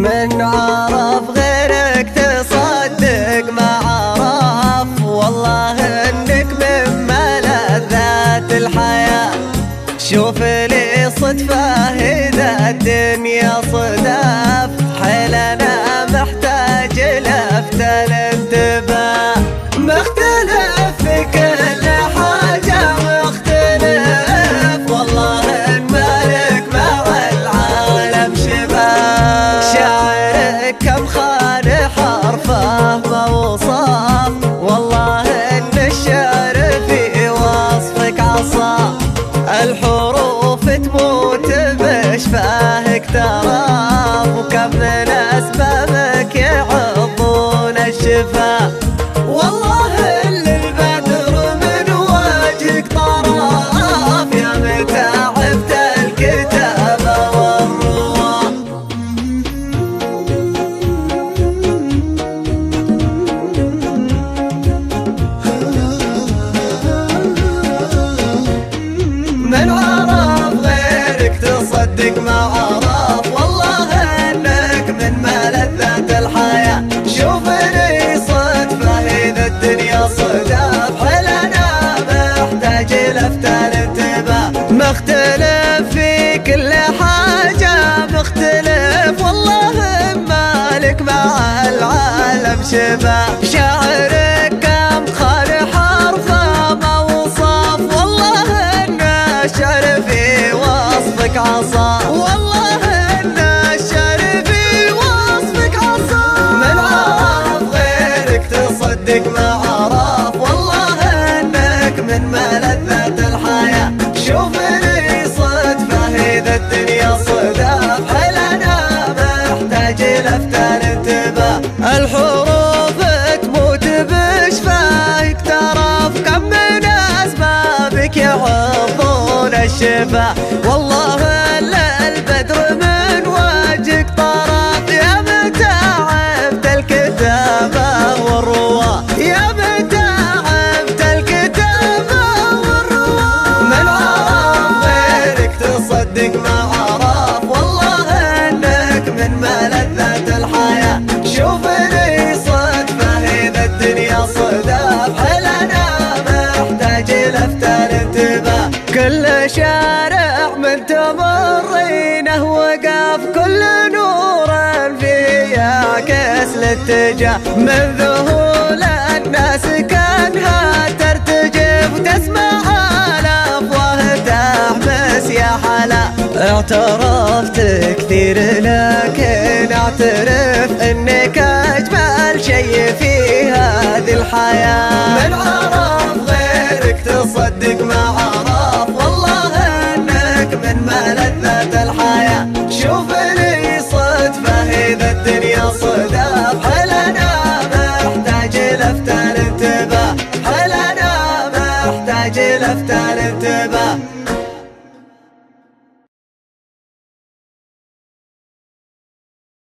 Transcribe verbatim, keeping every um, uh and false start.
من عرف غيرك تصدق ما عرف، والله انك من ملذات الحياة. شوف لي صدفة إذا الدنيا صدف، حيلنا محتاج لفت الانتباه. مختلف في كل حاجة مختلف، والله الملك مع العالم شباب. شاعرك كم خان حرفه ما وصف، والله ان الشعر في وصفك عصا. الحروف تموت بشفاهك تراف، وكم من اسبابك يعضون الشفا. والله اللي البدر من وجهك طراف، يا متى عبت الكتابة والرواة. من عرف غيرك تصدق ما عرف، والله انك من ملذات الحياة. شوف لي صدفة إذا الدنيا صدف، حيلنا محتاج لفت الانتباه. مختلف في كل حاجة مختلف، والله مالك مع العالم شبه. شاعرك كم خان حرفه ما وصف، والله ان الشعر في وصفك عصا. والله ان الشعر في وصفك عصا. من عرف غيرك تصدق ما عرف، والله انك من ملذات الحياة. شوف لي صدفة إذا الدنيا صدف، حيلنا محتاج لفت الانتباه. الحروف تموت بشفاهك ترف، كم من أسبابك يعضون الشفا. والله البدر من وجهك طرف، يا متى عبت الكتابة والرواة. يا متى عبت الكتابة والرواة. من عرف غيرك تصدق ما عرف، والله انك من ملذات الحياة. شوف لي صدفة إذا الدنيا صدف، حيلنا محتاج لفت الانتباه. كل شارع من تمرينه وقف، كل نور فيه يعكس الاتجاه. من ذهول الناس كانها ترتجف، وتسمع الافواه تحبس يا حلا. اعترفت كثير لكن اعترف انك اجمل شيء في هذه الحياة. من عرف غيرك تصدق ما عرف، والله انك من ملذات الحياة. شوف لي صدفة إذا الدنيا صدف، حيلنا محتاج لفت الانتباه. حيلنا محتاج لفت الانتباه.